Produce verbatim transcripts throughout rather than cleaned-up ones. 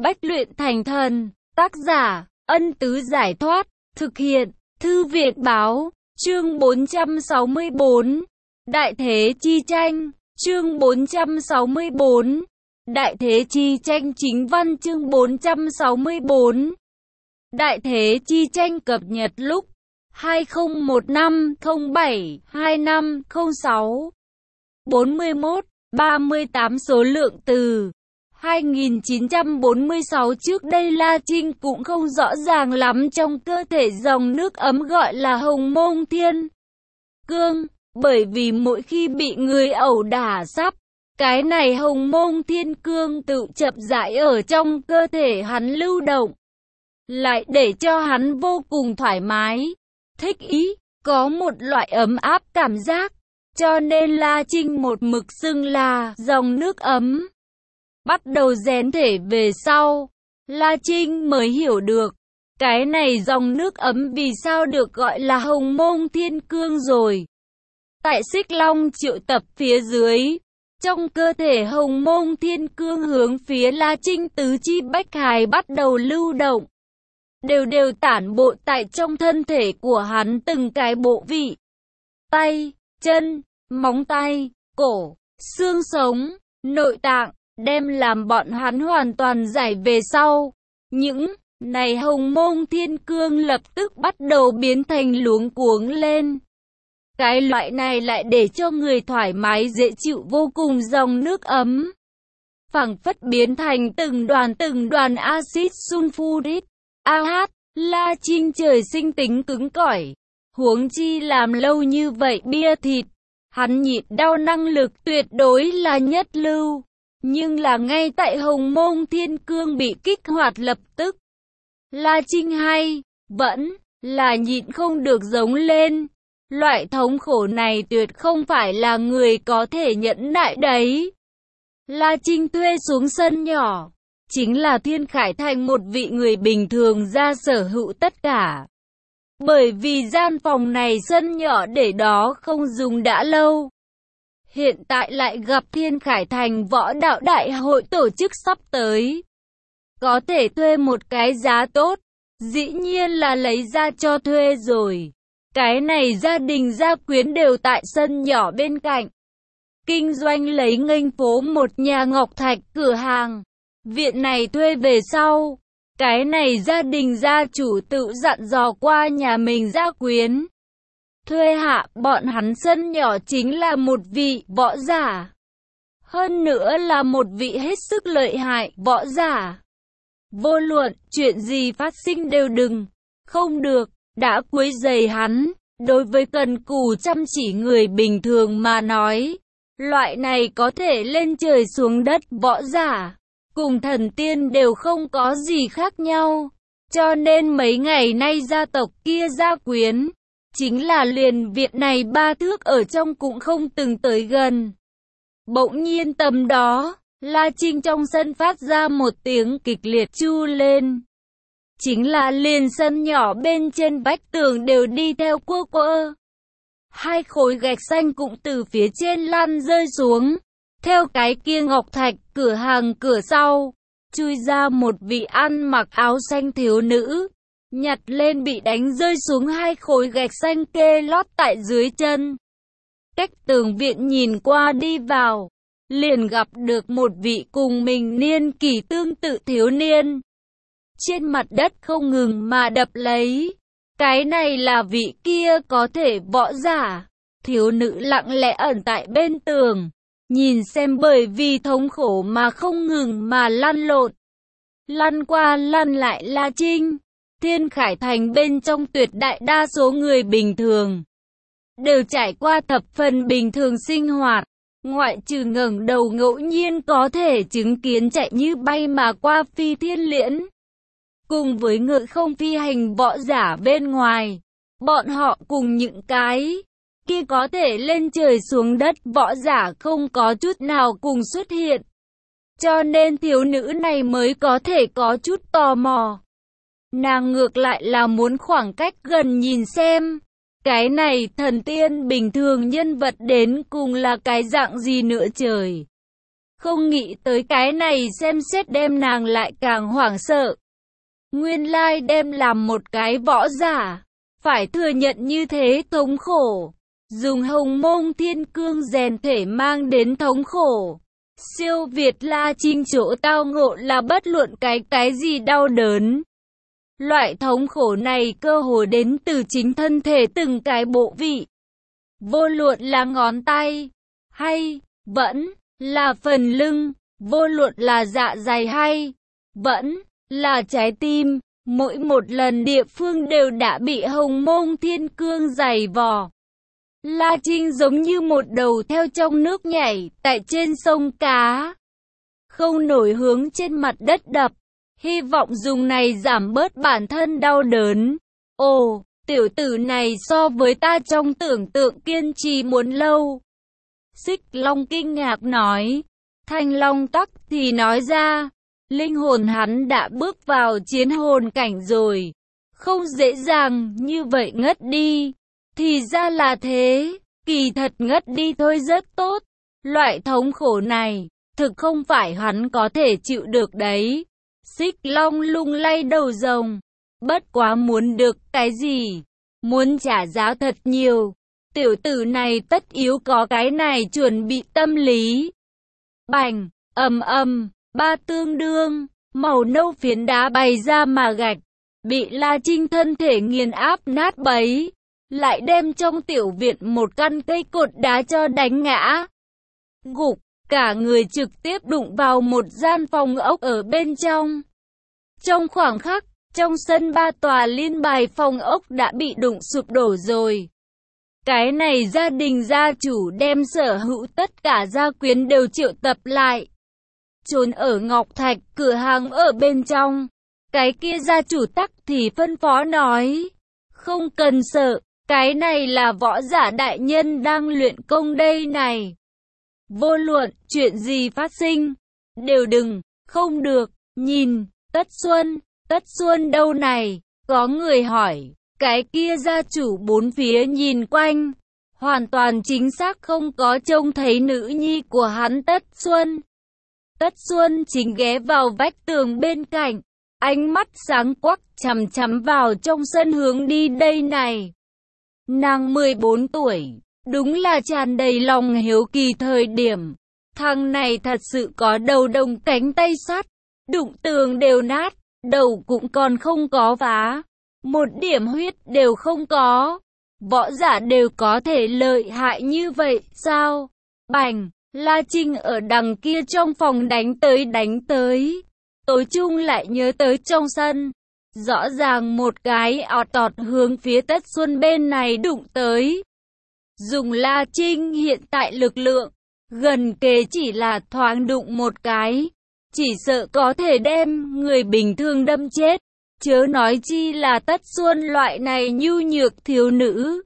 Bách luyện thành thần. Tác giả, Ân Tứ Giải Thoát. Thực hiện, Thư Việt Báo. Chương bốn trăm sáu mươi bốn. Đại Thế Chi Tranh. Chương bốn trăm sáu mươi bốn. Đại Thế Chi Tranh chính văn. Chương bốn trăm sáu mươi bốn. Đại Thế Chi Tranh cập nhật lúc hai không một năm không bảy hai năm không sáu. bốn mươi mốt, ba mươi tám số lượng từ. hai nghìn chín trăm bốn mươi sáu trước đây La Trinh cũng không rõ ràng lắm trong cơ thể dòng nước ấm gọi là Hồng Mông Thiên Cương, bởi vì mỗi khi bị người ẩu đả sắp, cái này Hồng Mông Thiên Cương tự chậm rãi ở trong cơ thể hắn lưu động, lại để cho hắn vô cùng thoải mái, thích ý, có một loại ấm áp cảm giác, cho nên La Trinh một mực xưng là dòng nước ấm. Bắt đầu rèn thể về sau, La Trinh mới hiểu được, cái này dòng nước ấm vì sao được gọi là Hồng Mông Thiên Cương rồi. Tại Xích Long triệu tập phía dưới, trong cơ thể Hồng Mông Thiên Cương hướng phía La Trinh tứ chi bách hài bắt đầu lưu động, đều đều tản bộ tại trong thân thể của hắn từng cái bộ vị. Tay, chân, móng tay, cổ, xương sống, nội tạng, đem làm bọn hắn hoàn toàn giải về sau. Những này Hồng Mông Thiên Cương lập tức bắt đầu biến thành luống cuống lên. Cái loại này lại để cho người thoải mái dễ chịu vô cùng dòng nước ấm, phảng phất biến thành từng đoàn từng đoàn axit sulfuric. A hát, La Trinh trời sinh tính cứng cỏi, huống chi làm lâu như vậy bia thịt, hắn nhịn đau năng lực tuyệt đối là nhất lưu. Nhưng là ngay tại Hồng Mông Thiên Cương bị kích hoạt lập tức, La Trinh hay vẫn là nhịn không được giống lên. Loại thống khổ này tuyệt không phải là người có thể nhẫn nại đấy. La Trinh thuê xuống sân nhỏ, chính là Thiên Khải Thành một vị người bình thường ra sở hữu tất cả. Bởi vì gian phòng này sân nhỏ để đó không dùng đã lâu. Hiện tại lại gặp Thiên Khải Thành võ đạo đại hội tổ chức sắp tới, có thể thuê một cái giá tốt, dĩ nhiên là lấy ra cho thuê rồi. Cái này gia đình gia quyến đều tại sân nhỏ bên cạnh kinh doanh lấy nghênh phố một nhà ngọc thạch cửa hàng. Viện này thuê về sau, cái này gia đình gia chủ tự dặn dò qua nhà mình gia quyến, thuê hạ bọn hắn sân nhỏ chính là một vị võ giả, hơn nữa là một vị hết sức lợi hại võ giả. Vô luận chuyện gì phát sinh đều đừng, không được, đã quấy rầy hắn. Đối với cần cù chăm chỉ người bình thường mà nói, loại này có thể lên trời xuống đất võ giả, cùng thần tiên đều không có gì khác nhau. Cho nên mấy ngày nay gia tộc kia gia quyến, chính là liền viện này ba thước ở trong cũng không từng tới gần. Bỗng nhiên tầm đó, La Trinh trong sân phát ra một tiếng kịch liệt chu lên. Chính là liền sân nhỏ bên trên vách tường đều đi theo quơ quơ. Hai khối gạch xanh cũng từ phía trên lăn rơi xuống. Theo cái kia ngọc thạch cửa hàng cửa sau, chui ra một vị ăn mặc áo xanh thiếu nữ, nhặt lên bị đánh rơi xuống hai khối gạch xanh kê lót tại dưới chân. Cách tường viện nhìn qua đi vào, liền gặp được một vị cùng mình niên kỷ tương tự thiếu niên. Trên mặt đất không ngừng mà đập lấy. Cái này là vị kia có thể võ giả. Thiếu nữ lặng lẽ ẩn tại bên tường, nhìn xem bởi vì thống khổ mà không ngừng mà lăn lộn, lăn qua lăn lại La Trinh. Thiên Khải Thành bên trong tuyệt đại đa số người bình thường đều trải qua thập phần bình thường sinh hoạt, ngoại trừ ngẩng đầu ngẫu nhiên có thể chứng kiến chạy như bay mà qua phi thiên liễn, cùng với ngự không phi hành võ giả bên ngoài, bọn họ cùng những cái kia có thể lên trời xuống đất võ giả không có chút nào cùng xuất hiện. Cho nên thiếu nữ này mới có thể có chút tò mò. Nàng ngược lại là muốn khoảng cách gần nhìn xem, cái này thần tiên bình thường nhân vật đến cùng là cái dạng gì nữa trời. Không nghĩ tới cái này xem xét đem nàng lại càng hoảng sợ. Nguyên lai đem làm một cái võ giả, phải thừa nhận như thế thống khổ. Dùng Hồng Mông Thiên Cương rèn thể mang đến thống khổ. Siêu việt La Trinh chỗ tao ngộ là bất luận cái cái gì đau đớn. Loại thống khổ này cơ hồ đến từ chính thân thể từng cái bộ vị. Vô luận là ngón tay, hay, vẫn, là phần lưng, vô luận là dạ dày hay, vẫn, là trái tim, mỗi một lần địa phương đều đã bị Hồng Mông Thiên Cương giày vò. La Trinh giống như một đầu theo trong nước nhảy, tại trên sông cá. Không nổi hướng trên mặt đất đập, hy vọng dùng này giảm bớt bản thân đau đớn. Ồ, tiểu tử này so với ta trong tưởng tượng kiên trì muốn lâu. Xích Long kinh ngạc nói. Thanh Long tắc thì nói ra, linh hồn hắn đã bước vào chiến hồn cảnh rồi. Không dễ dàng như vậy ngất đi. Thì ra là thế, kỳ thật ngất đi thôi rất tốt. Loại thống khổ này, thực không phải hắn có thể chịu được đấy. Xích Long lung lay đầu rồng. Bất quá muốn được cái gì? Muốn trả giá thật nhiều. Tiểu tử này tất yếu có cái này chuẩn bị tâm lý. Bành, ầm ầm, ba tương đương, màu nâu phiến đá bày ra mà gạch. Bị La Trinh thân thể nghiền áp nát bấy. Lại đem trong tiểu viện một căn cây cột đá cho đánh ngã. Gục, cả người trực tiếp đụng vào một gian phòng ốc ở bên trong. Trong khoảng khắc, trong sân ba tòa liên bài phòng ốc đã bị đụng sụp đổ rồi. Cái này gia đình gia chủ đem sở hữu tất cả gia quyến đều triệu tập lại. Trốn ở Ngọc Thạch cửa hàng ở bên trong. Cái kia gia chủ tắc thì phân phó nói. Không cần sợ, cái này là võ giả đại nhân đang luyện công đây này. Vô luận chuyện gì phát sinh, đều đừng, không được, nhìn, Tất Xuân, Tất Xuân đâu này, có người hỏi, cái kia gia chủ bốn phía nhìn quanh, hoàn toàn chính xác không có trông thấy nữ nhi của hắn Tất Xuân. Tất Xuân chính ghé vào vách tường bên cạnh, ánh mắt sáng quắc chằm chằm vào trong sân hướng đi đây này. Nàng mười bốn tuổi, đúng là tràn đầy lòng hiếu kỳ thời điểm. Thằng này thật sự có đầu đồng cánh tay sắt, đụng tường đều nát, đầu cũng còn không có phá, một điểm huyết đều không có. Võ giả đều có thể lợi hại như vậy sao? Bành, La Trinh ở đằng kia trong phòng đánh tới đánh tới. Tối chung lại nhớ tới trong sân. Rõ ràng một cái ọt tọt hướng phía Tất Xuân bên này đụng tới. Dùng La Trinh hiện tại lực lượng, gần kề chỉ là thoáng đụng một cái. Chỉ sợ có thể đem người bình thường đâm chết. Chớ nói chi là Tất Xuân loại này nhu nhược thiếu nữ.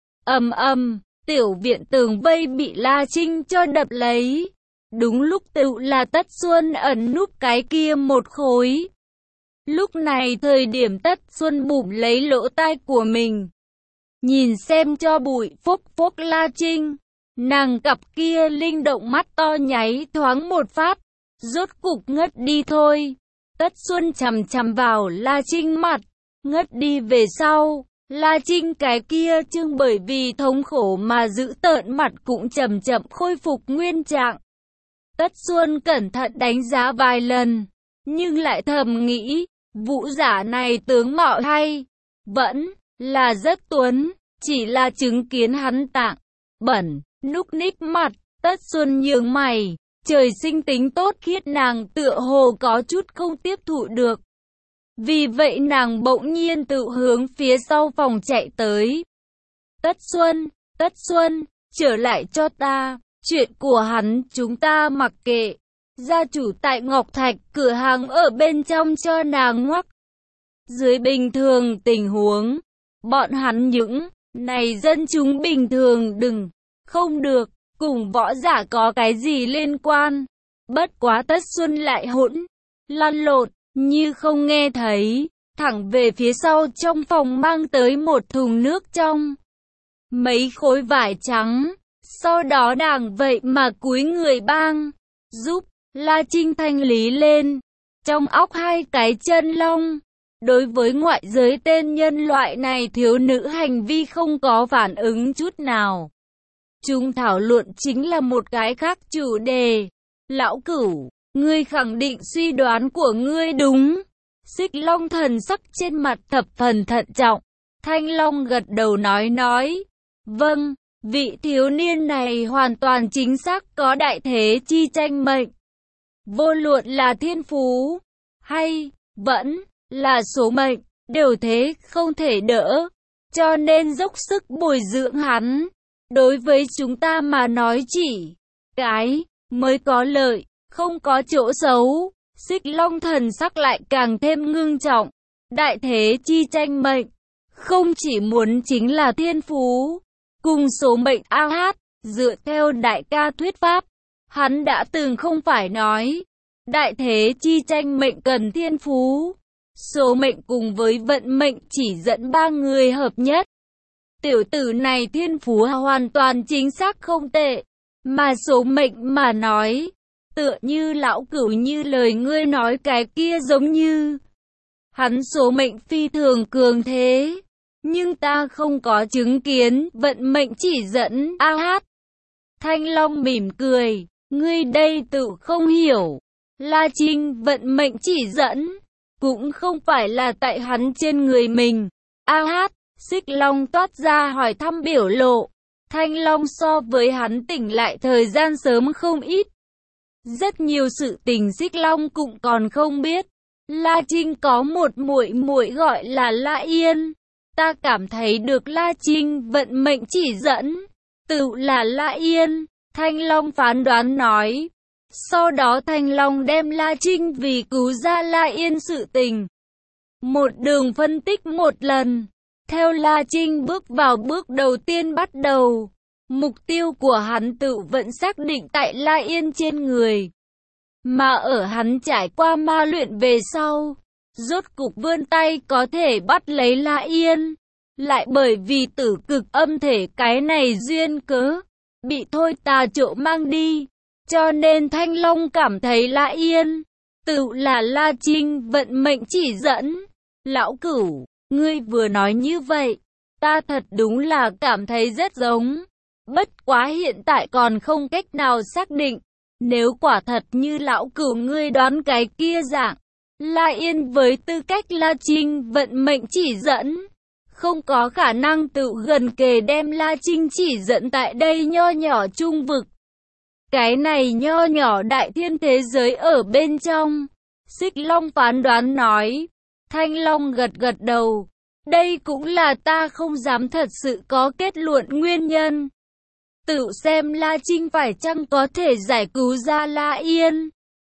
Ầm ầm, tiểu viện tường vây bị La Trinh cho đập lấy. Đúng lúc tự là Tất Xuân ẩn núp cái kia một khối. Lúc này thời điểm Tất Xuân bụm lấy lỗ tai của mình. Nhìn xem cho bụi phốc phốc La Trinh. Nàng cặp kia linh động mắt to nháy thoáng một phát. Rốt cục ngất đi thôi. Tất Xuân chằm chằm vào La Trinh mặt. Ngất đi về sau. La Trinh cái kia trương bởi vì thống khổ mà giữ tợn mặt cũng chậm chậm khôi phục nguyên trạng. Tất Xuân cẩn thận đánh giá vài lần. Nhưng lại thầm nghĩ. Vũ giả này tướng mạo hay, vẫn là rất tuấn, chỉ là chứng kiến hắn tạng, bẩn, núc ních mặt, Tất Xuân nhướng mày, trời sinh tính tốt khiết nàng tựa hồ có chút không tiếp thụ được. Vì vậy nàng bỗng nhiên tự hướng phía sau phòng chạy tới. Tất Xuân, Tất Xuân, trở lại cho ta, chuyện của hắn chúng ta mặc kệ. Gia chủ tại Ngọc Thạch cửa hàng ở bên trong cho nàng ngoắc. Dưới bình thường tình huống, bọn hắn những này dân chúng bình thường đừng, không được, cùng võ giả có cái gì liên quan. Bất quá Tất Xuân lại hỗn, lăn lộn, như không nghe thấy, thẳng về phía sau trong phòng mang tới một thùng nước trong. Mấy khối vải trắng, sau đó nàng vậy mà cúi người bang. giúp La Trinh thanh lý lên trong óc hai cái chân long. Đối với ngoại giới tên nhân loại này, thiếu nữ hành vi không có phản ứng chút nào. Chúng thảo luận chính là một cái khác chủ đề. Lão Cửu, ngươi khẳng định suy đoán của ngươi đúng. Xích Long thần sắc trên mặt thập phần thận trọng. Thanh Long gật đầu nói nói. Vâng, vị thiếu niên này hoàn toàn chính xác có đại thế chi tranh mệnh. Vô luận là thiên phú, hay vẫn là số mệnh, đều thế không thể đỡ. Cho nên dốc sức bồi dưỡng hắn. Đối với chúng ta mà nói chỉ cái mới có lợi, không có chỗ xấu. Xích Long thần sắc lại càng thêm ngưng trọng. Đại thế chi tranh mệnh, không chỉ muốn chính là thiên phú, cùng số mệnh a hát. Dựa theo đại ca thuyết pháp, hắn đã từng không phải nói, đại thế chi tranh mệnh cần thiên phú, số mệnh cùng với vận mệnh chỉ dẫn ba người hợp nhất. Tiểu tử này thiên phú hoàn toàn chính xác không tệ, mà số mệnh mà nói, tựa như lão Cửu như lời ngươi nói cái kia giống như hắn số mệnh phi thường cường thế, nhưng ta không có chứng kiến vận mệnh chỉ dẫn a hát. Thanh Long mỉm cười, ngươi đây tự không hiểu. La Trinh vận mệnh chỉ dẫn, cũng không phải là tại hắn trên người mình. A hát, Xích Long toát ra hỏi thăm biểu lộ. Thanh Long so với hắn tỉnh lại thời gian sớm không ít. Rất nhiều sự tình Xích Long cũng còn không biết. La Trinh có một muội muội gọi là La Yên. Ta cảm thấy được La Trinh vận mệnh chỉ dẫn, tự là La Yên. Thanh Long phán đoán nói. Sau đó Thanh Long đem La Trinh vì cứu ra La Yên sự tình một đường phân tích một lần. Theo La Trinh bước vào bước đầu tiên bắt đầu, mục tiêu của hắn tự vẫn xác định tại La Yên trên người. Mà ở hắn trải qua ma luyện về sau, rốt cục vươn tay có thể bắt lấy La Yên. Lại bởi vì tử cực âm thể cái này duyên cớ, bị thôi tà trộm mang đi. Cho nên Thanh Long cảm thấy La Yên, tự là La Trinh vận mệnh chỉ dẫn. Lão Cửu, ngươi vừa nói như vậy, ta thật đúng là cảm thấy rất giống. Bất quá hiện tại còn không cách nào xác định. Nếu quả thật như lão Cửu ngươi đoán cái kia dạng, La Yên với tư cách La Trinh vận mệnh chỉ dẫn, không có khả năng tự gần kề đem La Trinh chỉ dẫn tại đây nho nhỏ trung vực. Cái này nho nhỏ đại thiên thế giới ở bên trong. Xích Long phán đoán nói. Thanh Long gật gật đầu. Đây cũng là ta không dám thật sự có kết luận nguyên nhân. Tự xem La Trinh phải chăng có thể giải cứu ra La Yên.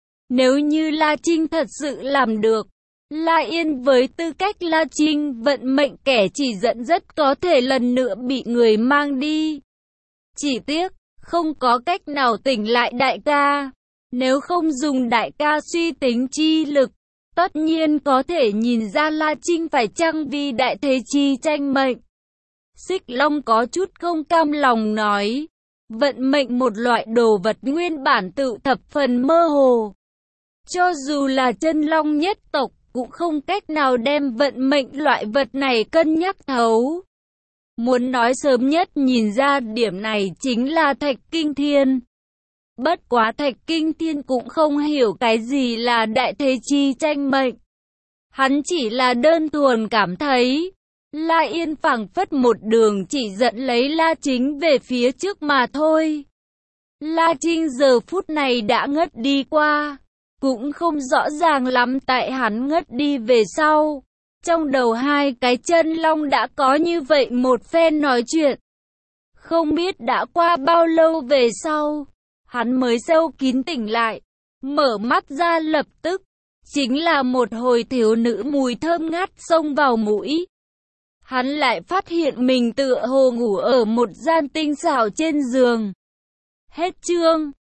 Nếu như La Trinh thật sự làm được, La Yên với tư cách La Trinh vận mệnh kẻ chỉ dẫn rất có thể lần nữa bị người mang đi. Chỉ tiếc, không có cách nào tỉnh lại đại ca. Nếu không dùng đại ca suy tính chi lực, tất nhiên có thể nhìn ra La Trinh phải chăng vì đại thế chi tranh mệnh. Xích Long có chút không cam lòng nói. Vận mệnh một loại đồ vật nguyên bản tự thập phần mơ hồ. Cho dù là chân long nhất tộc, cũng không cách nào đem vận mệnh loại vật này cân nhắc thấu. Muốn nói sớm nhất nhìn ra điểm này chính là Thạch Kinh Thiên. Bất quá Thạch Kinh Thiên cũng không hiểu cái gì là đại thế chi tranh mệnh. Hắn chỉ là đơn thuần cảm thấy La Yên phảng phất một đường chỉ dẫn lấy La Trinh về phía trước mà thôi. La Trinh giờ phút này đã ngất đi qua, cũng không rõ ràng lắm tại hắn ngất đi về sau. Trong đầu hai cái chân long đã có như vậy một phen nói chuyện. Không biết đã qua bao lâu về sau, hắn mới sâu kín tỉnh lại, mở mắt ra lập tức, chính là một hồi thiếu nữ mùi thơm ngát xông vào mũi. Hắn lại phát hiện mình tựa hồ ngủ ở một gian tinh xảo trên giường. Hết chương.